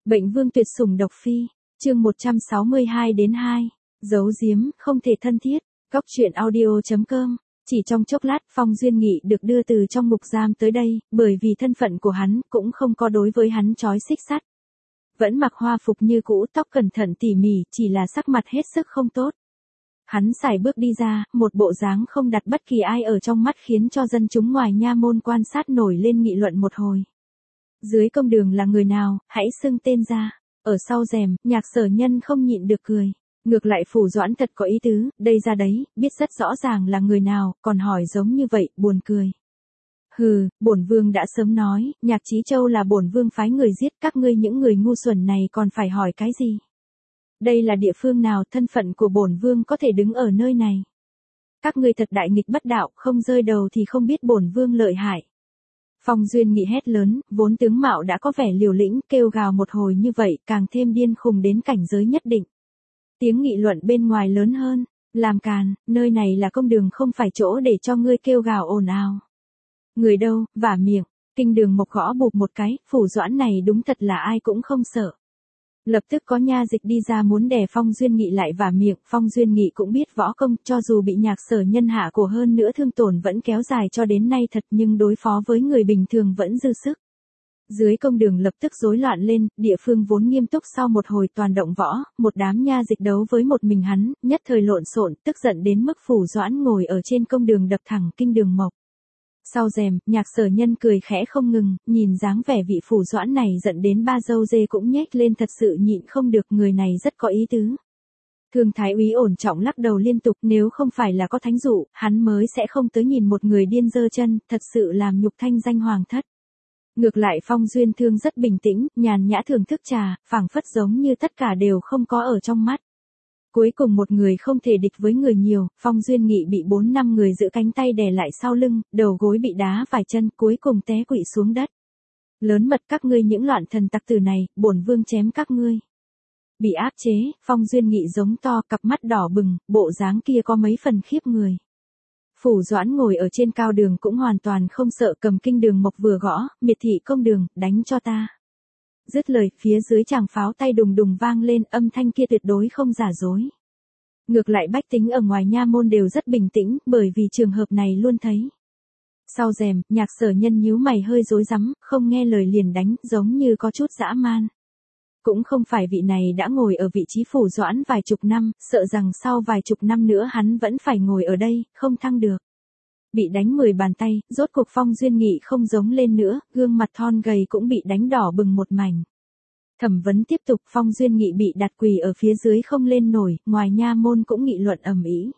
Bệnh vương tuyệt sủng độc phi, chương 162-2, giấu giếm, không thể thân thiết, góc truyện audio.com. Chỉ trong chốc lát Phong Duyên Nghị được đưa từ trong ngục giam tới đây, bởi vì thân phận của hắn cũng không có đối với hắn trói xích sắt. Vẫn mặc hoa phục như cũ, tóc cẩn thận tỉ mỉ, chỉ là sắc mặt hết sức không tốt. Hắn sải bước đi ra, một bộ dáng không đặt bất kỳ ai ở trong mắt khiến cho dân chúng ngoài nha môn quan sát nổi lên nghị luận một hồi. Dưới công đường là người nào, hãy xưng tên ra. Ở sau rèm, Nhạc Sở Nhân không nhịn được cười. Ngược lại Phủ Doãn thật có ý tứ, đây ra đấy, biết rất rõ ràng là người nào, còn hỏi giống như vậy, buồn cười. Hừ, bổn vương đã sớm nói, Nhạc Chí Châu là bổn vương phái người giết, các ngươi những người ngu xuẩn này còn phải hỏi cái gì? Đây là địa phương nào, thân phận của bổn vương có thể đứng ở nơi này? Các ngươi thật đại nghịch bất đạo, không rơi đầu thì không biết bổn vương lợi hại. Phong Duyên Nghị hét lớn, vốn tướng mạo đã có vẻ liều lĩnh, kêu gào một hồi như vậy, càng thêm điên khùng đến cảnh giới nhất định. Tiếng nghị luận bên ngoài lớn hơn, làm càn, nơi này là công đường không phải chỗ để cho ngươi kêu gào ồn ào. Người đâu, vả miệng, Kinh Đường Mộc gõ bụp một cái, Phủ Doãn này đúng thật là ai cũng không sợ. Lập tức có nha dịch đi ra muốn đè Phong Duyên Nghị lại vả miệng, Phong Duyên Nghị cũng biết võ công, cho dù bị Nhạc Sở Nhân hạ của hơn nữa thương tổn vẫn kéo dài cho đến nay thật, nhưng đối phó với người bình thường vẫn dư sức. Dưới công đường lập tức rối loạn lên, địa phương vốn nghiêm túc sau một hồi toàn động võ, một đám nha dịch đấu với một mình hắn, nhất thời lộn xộn, tức giận đến mức Phủ Doãn ngồi ở trên công đường đập thẳng Kinh Đường Mộc. Sau rèm, Nhạc Sở Nhân cười khẽ không ngừng, nhìn dáng vẻ vị Phủ Doãn này giận đến ba râu dê cũng nhếch lên, thật sự nhịn không được, người này rất có ý tứ. Thương Thái Úy ổn trọng lắc đầu liên tục, nếu không phải là có thánh dụ, hắn mới sẽ không tới nhìn một người điên giơ chân, thật sự làm nhục thanh danh hoàng thất. Ngược lại Phong Duyên Thương rất bình tĩnh, nhàn nhã thưởng thức trà, phảng phất giống như tất cả đều không có ở trong mắt. Cuối cùng một người không thể địch với người nhiều, Phong Duyên Nghị bị 4-5 người giữ cánh tay đè lại sau lưng, đầu gối bị đá vài chân, cuối cùng té quỵ xuống đất. Lớn mật, các ngươi những loạn thần tặc tử này, bổn vương chém các ngươi. Bị áp chế, Phong Duyên Nghị giống to, cặp mắt đỏ bừng, bộ dáng kia có mấy phần khiếp người. Phủ Doãn ngồi ở trên cao đường cũng hoàn toàn không sợ, cầm Kinh Đường Mộc vừa gõ, miệt thị công đường, đánh cho ta. Dứt lời, phía dưới tràng pháo tay đùng đùng vang lên, âm thanh kia tuyệt đối không giả dối. Ngược lại bách tính ở ngoài nha môn đều rất bình tĩnh, bởi vì trường hợp này luôn thấy. Sau rèm, Nhạc Sở Nhân nhíu mày hơi rối rắm, không nghe lời liền đánh, giống như có chút dã man. Cũng không phải vị này đã ngồi ở vị trí Phủ Doãn vài chục năm, sợ rằng sau vài chục năm nữa hắn vẫn phải ngồi ở đây, không thăng được. Bị đánh 10 bàn tay, rốt cuộc Phong Duyên Nghị không giống lên nữa, gương mặt thon gầy cũng bị đánh đỏ bừng một mảnh. Thẩm vấn tiếp tục, Phong Duyên Nghị bị đặt quỳ ở phía dưới không lên nổi, ngoài nha môn cũng nghị luận ầm ĩ.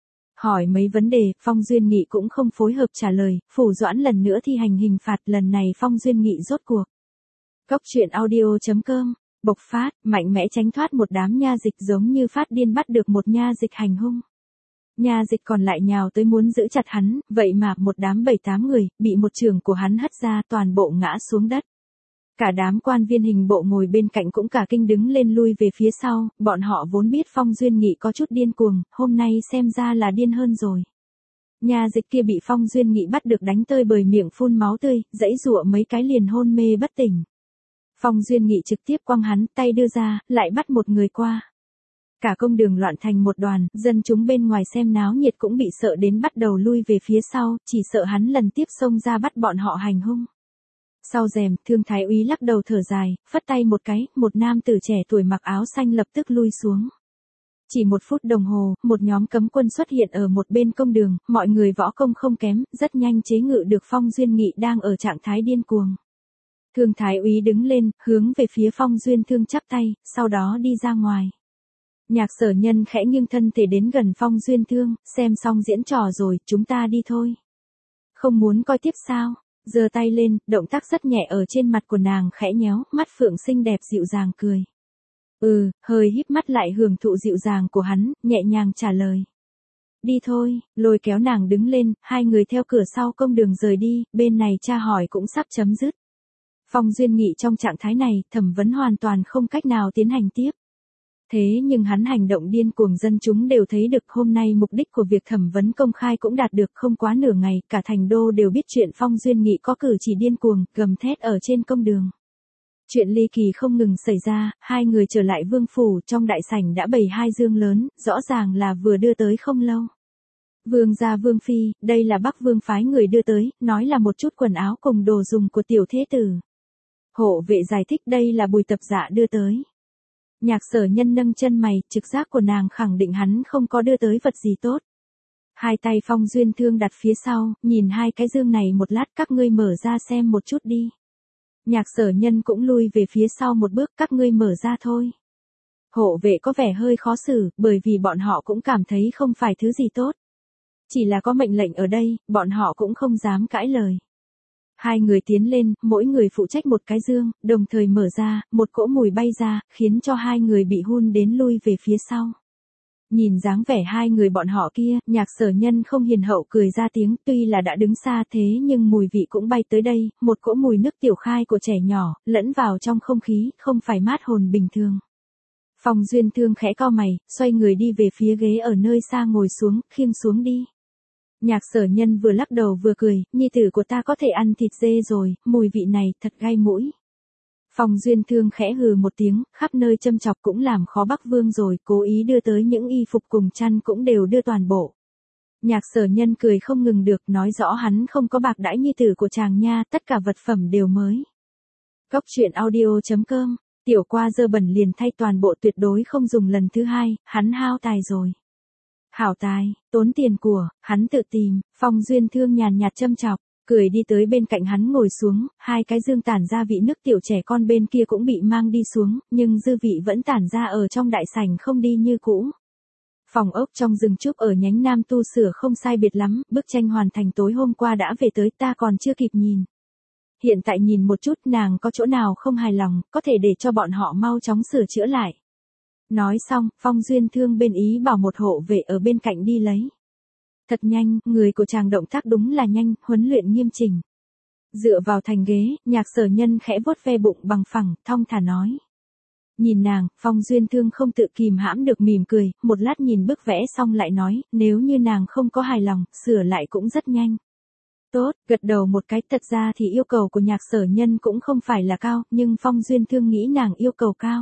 Hỏi mấy vấn đề, Phong Duyên Nghị cũng không phối hợp trả lời, Phủ Doãn lần nữa thi hành hình phạt, lần này Phong Duyên Nghị rốt cuộc. Góc truyện audio.com, bộc phát, mạnh mẽ tránh thoát một đám nha dịch, giống như phát điên bắt được một nha dịch hành hung. Nha dịch còn lại nhào tới muốn giữ chặt hắn, vậy mà một đám 7-8 người, bị một chưởng của hắn hất ra, toàn bộ ngã xuống đất. Cả đám quan viên hình bộ ngồi bên cạnh cũng cả kinh đứng lên lui về phía sau, bọn họ vốn biết Phong Duyên Nghị có chút điên cuồng, hôm nay xem ra là điên hơn rồi. Nha dịch kia bị Phong Duyên Nghị bắt được đánh tơi bời, miệng phun máu tươi, giãy giụa mấy cái liền hôn mê bất tỉnh. Phong Duyên Nghị trực tiếp quăng hắn, tay đưa ra, lại bắt một người qua. Cả công đường loạn thành một đoàn, dân chúng bên ngoài xem náo nhiệt cũng bị sợ đến bắt đầu lui về phía sau, chỉ sợ hắn lần tiếp xông ra bắt bọn họ hành hung. Sau rèm, Thương Thái Úy lắc đầu thở dài, phất tay một cái, một nam tử trẻ tuổi mặc áo xanh lập tức lui xuống. Chỉ 1 phút đồng hồ, một nhóm cấm quân xuất hiện ở một bên công đường, mọi người võ công không kém, rất nhanh chế ngự được Phong Duyên Nghị đang ở trạng thái điên cuồng. Thương Thái Úy đứng lên, hướng về phía Phong Duyên Thương chắp tay, sau đó đi ra ngoài. Nhạc Sở Nhân khẽ nghiêng thân thể đến gần Phong Duyên Thương, xem xong diễn trò rồi, chúng ta đi thôi. Không muốn coi tiếp sao? Giơ tay lên, động tác rất nhẹ ở trên mặt của nàng khẽ nhéo, mắt phượng xinh đẹp dịu dàng cười. Hơi híp mắt lại hưởng thụ dịu dàng của hắn, nhẹ nhàng trả lời. Đi thôi, lôi kéo nàng đứng lên, hai người theo cửa sau công đường rời đi, bên này tra hỏi cũng sắp chấm dứt. Phong Duyên Nghị trong trạng thái này, thẩm vấn hoàn toàn không cách nào tiến hành tiếp. Thế nhưng hắn hành động điên cuồng, dân chúng đều thấy được, hôm nay mục đích của việc thẩm vấn công khai cũng đạt được, không quá nửa ngày, cả thành đô đều biết chuyện Phong Duyên Nghị có cử chỉ điên cuồng, gầm thét ở trên công đường. Chuyện ly kỳ không ngừng xảy ra, hai người trở lại vương phủ, trong đại sảnh đã bày hai dương lớn, rõ ràng là vừa đưa tới không lâu. Vương gia vương phi, đây là Bắc Vương phái người đưa tới, nói là một chút quần áo cùng đồ dùng của tiểu thế tử. Hộ vệ giải thích đây là Bùi Tập Dạ đưa tới. Nhạc Sở Nhân nâng chân mày, trực giác của nàng khẳng định hắn không có đưa tới vật gì tốt. Hai tay Phong Duyên Thương đặt phía sau, nhìn hai cái dương này một lát, các ngươi mở ra xem một chút đi. Nhạc Sở Nhân cũng lui về phía sau một bước, các ngươi mở ra thôi. Hộ vệ có vẻ hơi khó xử, bởi vì bọn họ cũng cảm thấy không phải thứ gì tốt. Chỉ là có mệnh lệnh ở đây, bọn họ cũng không dám cãi lời. Hai người tiến lên, mỗi người phụ trách một cái dương, đồng thời mở ra, một cỗ mùi bay ra, khiến cho hai người bị hun đến lui về phía sau. Nhìn dáng vẻ hai người bọn họ kia, Nhạc Sở Nhân không hiền hậu cười ra tiếng, tuy là đã đứng xa thế nhưng mùi vị cũng bay tới đây, một cỗ mùi nước tiểu khai của trẻ nhỏ, lẫn vào trong không khí, không phải mát hồn bình thường. Phong Duyên Thương khẽ cau mày, xoay người đi về phía ghế ở nơi xa ngồi xuống, khiêng xuống đi. Nhạc Sở Nhân vừa lắc đầu vừa cười, nhi tử của ta có thể ăn thịt dê rồi, mùi vị này thật gai mũi. Phong Duyên Thương khẽ hừ một tiếng, khắp nơi châm chọc cũng làm khó Bắc Vương rồi, cố ý đưa tới những y phục cùng chăn cũng đều đưa toàn bộ. Nhạc Sở Nhân cười không ngừng được, nói rõ hắn không có bạc đãi nhi tử của chàng nha, tất cả vật phẩm đều mới. Góc truyện audio.com, tiểu qua dơ bẩn liền thay toàn bộ, tuyệt đối không dùng lần thứ hai, hắn hao tài rồi. Hảo tài, tốn tiền của, hắn tự tìm. Phong Duyên Thương nhàn nhạt châm chọc, cười đi tới bên cạnh hắn ngồi xuống, hai cái dương tản ra vị nước tiểu trẻ con bên kia cũng bị mang đi xuống, nhưng dư vị vẫn tản ra ở trong đại sảnh không đi như cũ. Phòng ốc trong rừng trúc ở nhánh Nam tu sửa không sai biệt lắm, bức tranh hoàn thành tối hôm qua đã về tới, ta còn chưa kịp nhìn. Hiện tại nhìn một chút, nàng có chỗ nào không hài lòng, có thể để cho bọn họ mau chóng sửa chữa lại. Nói xong, Phong Duyên Thương bên ý bảo một hộ vệ ở bên cạnh đi lấy. Thật nhanh, người của chàng động tác đúng là nhanh, huấn luyện nghiêm chỉnh. Dựa vào thành ghế, Nhạc Sở Nhân khẽ vuốt ve bụng bằng phẳng, thong thả nói. Nhìn nàng, Phong Duyên Thương không tự kìm hãm được mỉm cười, một lát nhìn bức vẽ xong lại nói, nếu như nàng không có hài lòng, sửa lại cũng rất nhanh. Tốt, gật đầu một cái, thật ra thì yêu cầu của Nhạc Sở Nhân cũng không phải là cao, nhưng Phong Duyên Thương nghĩ nàng yêu cầu cao.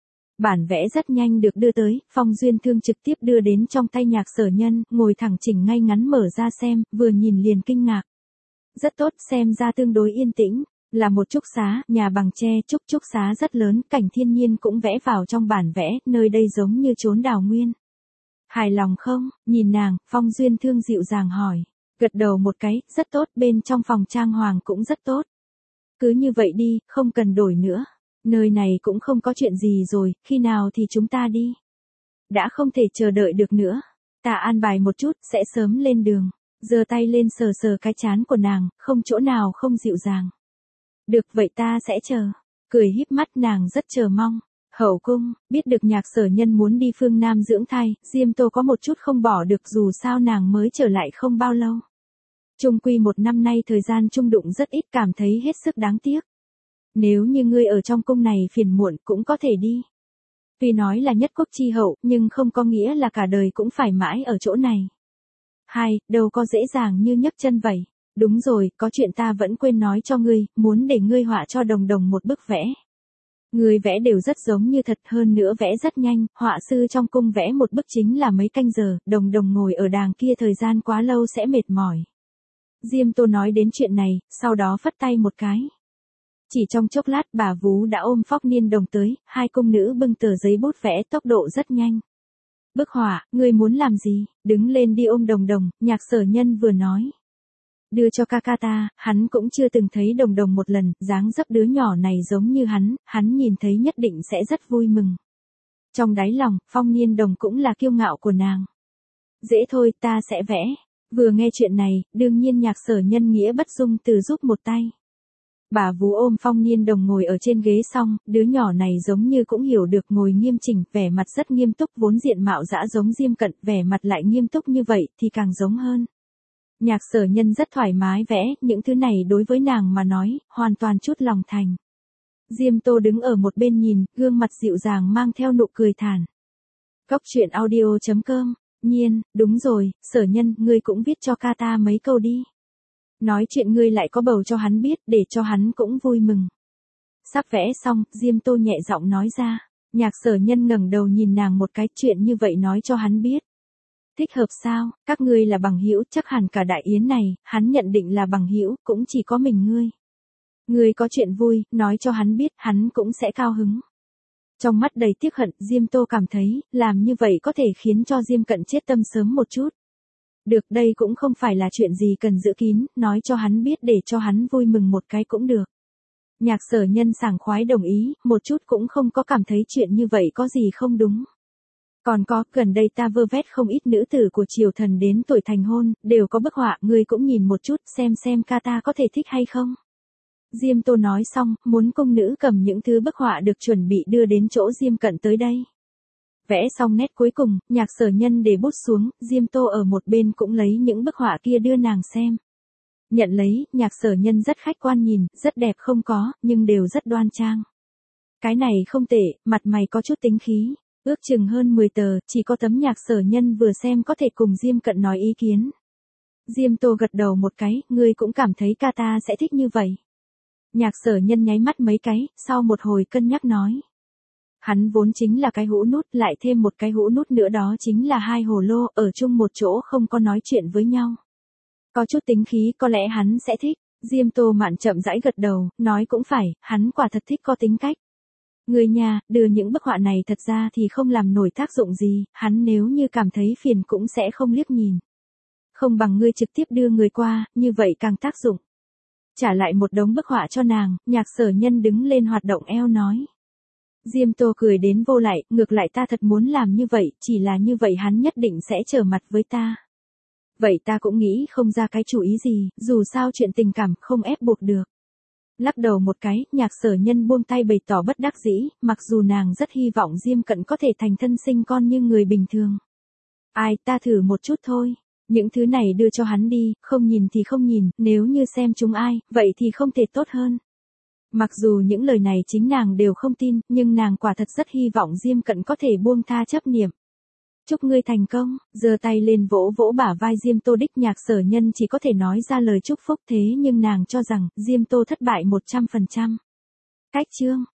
Bản vẽ rất nhanh được đưa tới, Phong Duyên Thương trực tiếp đưa đến trong tay Nhạc Sở Nhân, ngồi thẳng chỉnh ngay ngắn mở ra xem, vừa nhìn liền kinh ngạc. Rất tốt, xem ra tương đối yên tĩnh, là một trúc xá, nhà bằng tre, trúc xá rất lớn, cảnh thiên nhiên cũng vẽ vào trong bản vẽ, nơi đây giống như chốn đào nguyên. Hài lòng không? Nhìn nàng, Phong Duyên Thương dịu dàng hỏi. Gật đầu một cái, rất tốt, bên trong phòng trang hoàng cũng rất tốt. Cứ như vậy đi, không cần đổi nữa. Nơi này cũng không có chuyện gì rồi, khi nào thì chúng ta đi. Đã không thể chờ đợi được nữa. Ta an bài một chút, sẽ sớm lên đường. Giơ tay lên sờ sờ cái trán của nàng, không chỗ nào không dịu dàng. Được vậy ta sẽ chờ. Cười híp mắt nàng rất chờ mong. Hậu cung, biết được Nhạc Sở Nhân muốn đi phương Nam dưỡng thai, Diêm Tô có một chút không bỏ được dù sao nàng mới trở lại không bao lâu. Chung quy một năm nay thời gian chung đụng rất ít, cảm thấy hết sức đáng tiếc. Nếu như ngươi ở trong cung này phiền muộn cũng có thể đi. Tuy nói là nhất quốc chi hậu, nhưng không có nghĩa là cả đời cũng phải mãi ở chỗ này. Hai, đâu có dễ dàng như nhấc chân vậy. Đúng rồi, có chuyện ta vẫn quên nói cho ngươi, muốn để ngươi họa cho Đồng Đồng một bức vẽ. Ngươi vẽ đều rất giống như thật, hơn nữa vẽ rất nhanh, họa sư trong cung vẽ một bức chính là mấy canh giờ, Đồng Đồng ngồi ở đàng kia thời gian quá lâu sẽ mệt mỏi. Diêm Tô nói đến chuyện này, sau đó phất tay một cái. Chỉ trong chốc lát bà vú đã ôm Phóc Niên Đồng tới, hai cung nữ bưng tờ giấy bút vẽ tốc độ rất nhanh. Bức họa, ngươi muốn làm gì, đứng lên đi ôm Đồng Đồng, Nhạc Sở Nhân vừa nói. Đưa cho ca ca ta, hắn cũng chưa từng thấy Đồng Đồng một lần, dáng dấp đứa nhỏ này giống như hắn nhìn thấy nhất định sẽ rất vui mừng. Trong đáy lòng, Phong Niên Đồng cũng là kiêu ngạo của nàng. Dễ thôi, ta sẽ vẽ. Vừa nghe chuyện này, đương nhiên Nhạc Sở Nhân nghĩa bất dung từ giúp một tay. Bà vú ôm Phong Niên Đồng ngồi ở trên ghế xong, đứa nhỏ này giống như cũng hiểu được, ngồi nghiêm chỉnh, vẻ mặt rất nghiêm túc, vốn diện mạo dã giống Diêm Cận, vẻ mặt lại nghiêm túc như vậy thì càng giống hơn. Nhạc Sở Nhân rất thoải mái vẽ, những thứ này đối với nàng mà nói, hoàn toàn chút lòng thành. Diêm Tô đứng ở một bên nhìn, gương mặt dịu dàng mang theo nụ cười thản. Góc truyện audio.com, Nhiên, đúng rồi, Sở Nhân, ngươi cũng viết cho ca ta mấy câu đi. Nói chuyện ngươi lại có bầu cho hắn biết, để cho hắn cũng vui mừng. Sắp vẽ xong, Diêm Tô nhẹ giọng nói ra. Nhạc Sở Nhân ngẩng đầu nhìn nàng một cái, chuyện như vậy nói cho hắn biết. Thích hợp sao, các ngươi là bằng hữu, chắc hẳn cả đại yến này, hắn nhận định là bằng hữu, cũng chỉ có mình ngươi. Ngươi có chuyện vui, nói cho hắn biết, hắn cũng sẽ cao hứng. Trong mắt đầy tiếc hận, Diêm Tô cảm thấy, làm như vậy có thể khiến cho Diêm Cận chết tâm sớm một chút. Được, đây cũng không phải là chuyện gì cần giữ kín, nói cho hắn biết để cho hắn vui mừng một cái cũng được. Nhạc Sở Nhân sảng khoái đồng ý, một chút cũng không có cảm thấy chuyện như vậy có gì không đúng. Còn có, gần đây ta vơ vét không ít nữ tử của triều thần đến tuổi thành hôn, đều có bức họa, ngươi cũng nhìn một chút, xem ca ta có thể thích hay không. Diêm Tô nói xong, muốn cung nữ cầm những thứ bức họa được chuẩn bị đưa đến chỗ Diêm Cận tới đây. Vẽ xong nét cuối cùng, Nhạc Sở Nhân để bút xuống, Diêm Tô ở một bên cũng lấy những bức họa kia đưa nàng xem. Nhận lấy, Nhạc Sở Nhân rất khách quan nhìn, rất đẹp không có, nhưng đều rất đoan trang. Cái này không tệ, mặt mày có chút tính khí. Ước chừng hơn 10 tờ, chỉ có tấm Nhạc Sở Nhân vừa xem có thể cùng Diêm Cận nói ý kiến. Diêm Tô gật đầu một cái, ngươi cũng cảm thấy ca ta sẽ thích như vậy. Nhạc Sở Nhân nháy mắt mấy cái, sau một hồi cân nhắc nói. Hắn vốn chính là cái hũ nút, lại thêm một cái hũ nút nữa đó chính là hai hồ lô, ở chung một chỗ không có nói chuyện với nhau. Có chút tính khí, có lẽ hắn sẽ thích. Diêm Tô Mạn chậm rãi gật đầu, nói cũng phải, hắn quả thật thích có tính cách. Người nhà, đưa những bức họa này thật ra thì không làm nổi tác dụng gì, hắn nếu như cảm thấy phiền cũng sẽ không liếc nhìn. Không bằng ngươi trực tiếp đưa người qua, như vậy càng tác dụng. Trả lại một đống bức họa cho nàng, Nhạc Sở Nhân đứng lên hoạt động eo nói. Diêm Tô cười đến vô lại, ngược lại ta thật muốn làm như vậy, chỉ là như vậy hắn nhất định sẽ trở mặt với ta. Vậy ta cũng nghĩ không ra cái chủ ý gì, dù sao chuyện tình cảm không ép buộc được. Lắc đầu một cái, Nhạc Sở Nhân buông tay bày tỏ bất đắc dĩ, mặc dù nàng rất hy vọng Diêm Cận có thể thành thân sinh con như người bình thường. Ai, ta thử một chút thôi. Những thứ này đưa cho hắn đi, không nhìn thì không nhìn, nếu như xem chúng ai, vậy thì không thể tốt hơn. Mặc dù những lời này chính nàng đều không tin, nhưng nàng quả thật rất hy vọng Diêm Cận có thể buông tha chấp niệm. Chúc ngươi thành công, giơ tay lên vỗ vỗ bả vai Diêm Tô đích. Nhạc Sở Nhân chỉ có thể nói ra lời chúc phúc thế nhưng nàng cho rằng Diêm Tô thất bại 100%. Cách chương